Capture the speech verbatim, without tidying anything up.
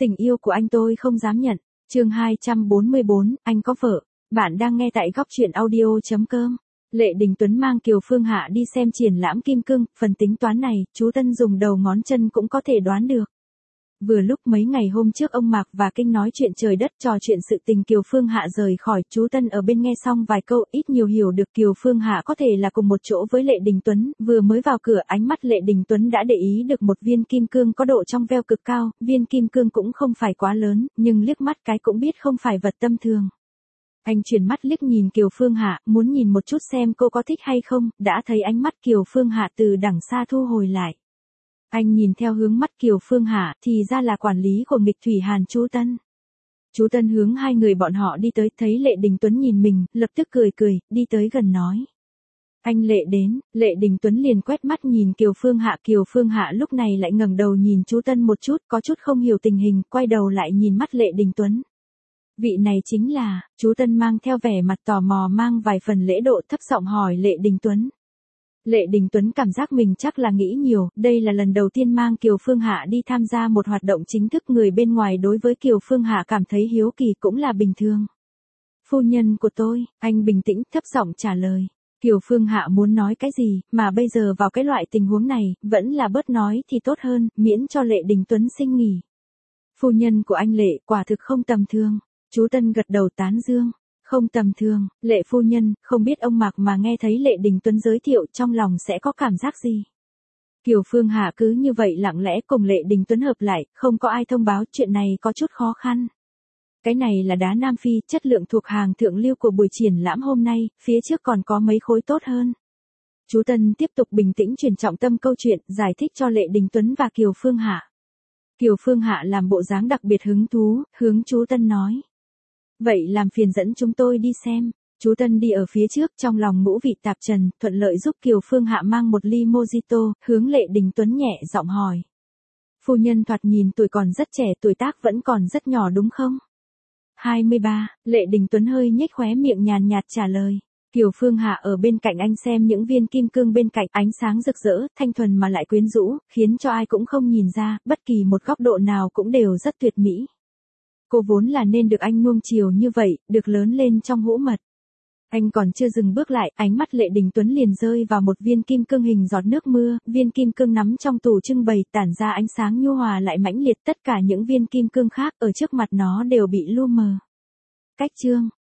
Tình yêu của anh tôi không dám nhận. Chương hai trăm bốn mươi bốn, anh có vợ. Bạn đang nghe tại góc truyện audio chấm com. Lệ Đình Tuấn mang Kiều Phương Hạ đi xem triển lãm kim cương, phần tính toán này, chú Tân dùng đầu ngón chân cũng có thể đoán được. Vừa lúc mấy ngày hôm trước ông Mạc và Kinh nói chuyện trời đất, trò chuyện sự tình Kiều Phương Hạ rời khỏi, chú Tân ở bên nghe xong vài câu, ít nhiều hiểu được Kiều Phương Hạ có thể là cùng một chỗ với Lệ Đình Tuấn. Vừa mới vào cửa, ánh mắt Lệ Đình Tuấn đã để ý được một viên kim cương có độ trong veo cực cao, viên kim cương cũng không phải quá lớn, nhưng liếc mắt cái cũng biết không phải vật tầm thường. Anh chuyển mắt liếc nhìn Kiều Phương Hạ, muốn nhìn một chút xem cô có thích hay không, đã thấy ánh mắt Kiều Phương Hạ từ đằng xa thu hồi lại. Anh nhìn theo hướng mắt Kiều Phương Hạ, thì ra là quản lý của nghịch thủy Hàn chú Tân. Chú Tân hướng hai người bọn họ đi tới, thấy Lệ Đình Tuấn nhìn mình, lập tức cười cười, đi tới gần nói. Anh Lệ đến. Lệ Đình Tuấn liền quét mắt nhìn Kiều Phương Hạ. Kiều Phương Hạ lúc này lại ngẩng đầu nhìn chú Tân một chút, có chút không hiểu tình hình, quay đầu lại nhìn mắt Lệ Đình Tuấn. Vị này chính là, chú Tân mang theo vẻ mặt tò mò mang vài phần lễ độ, thấp giọng hỏi Lệ Đình Tuấn. Lệ Đình Tuấn cảm giác mình chắc là nghĩ nhiều, đây là lần đầu tiên mang Kiều Phương Hạ đi tham gia một hoạt động chính thức, người bên ngoài đối với Kiều Phương Hạ cảm thấy hiếu kỳ cũng là bình thường. Phu nhân của tôi, anh bình tĩnh thấp giọng trả lời. Kiều Phương Hạ muốn nói cái gì, mà bây giờ vào cái loại tình huống này, vẫn là bớt nói thì tốt hơn, miễn cho Lệ Đình Tuấn sinh nghỉ. Phu nhân của anh Lệ quả thực không tầm thường. Chú Tân gật đầu tán dương. Không tầm thường. Lệ phu nhân, không biết ông Mạc mà nghe thấy Lệ Đình Tuấn giới thiệu trong lòng sẽ có cảm giác gì? Kiều Phương Hạ cứ như vậy lặng lẽ cùng Lệ Đình Tuấn hợp lại, không có ai thông báo, chuyện này có chút khó khăn. Cái này là đá Nam Phi, chất lượng thuộc hàng thượng lưu của buổi triển lãm hôm nay, phía trước còn có mấy khối tốt hơn. Chú Tân tiếp tục bình tĩnh chuyển trọng tâm câu chuyện, giải thích cho Lệ Đình Tuấn và Kiều Phương Hạ. Kiều Phương Hạ làm bộ dáng đặc biệt hứng thú, hướng chú Tân nói. Vậy làm phiền dẫn chúng tôi đi xem. Chú Tân đi ở phía trước, trong lòng ngũ vị tạp trần, thuận lợi giúp Kiều Phương Hạ mang một ly mojito, hướng Lệ Đình Tuấn nhẹ giọng hỏi. Phu nhân thoạt nhìn tuổi còn rất trẻ, tuổi tác vẫn còn rất nhỏ đúng không? hai mươi ba, Lệ Đình Tuấn hơi nhếch khóe miệng nhàn nhạt trả lời. Kiều Phương Hạ ở bên cạnh anh xem những viên kim cương bên cạnh, ánh sáng rực rỡ, thanh thuần mà lại quyến rũ, khiến cho ai cũng không nhìn ra, bất kỳ một góc độ nào cũng đều rất tuyệt mỹ. Cô vốn là nên được anh nuông chiều như vậy, được lớn lên trong hũ mật. Anh còn chưa dừng bước lại, ánh mắt Lệ Đình Tuấn liền rơi vào một viên kim cương hình giọt nước mưa, viên kim cương nắm trong tủ trưng bày, tản ra ánh sáng nhu hòa lại mãnh liệt, tất cả những viên kim cương khác ở trước mặt nó đều bị lu mờ. Cách chương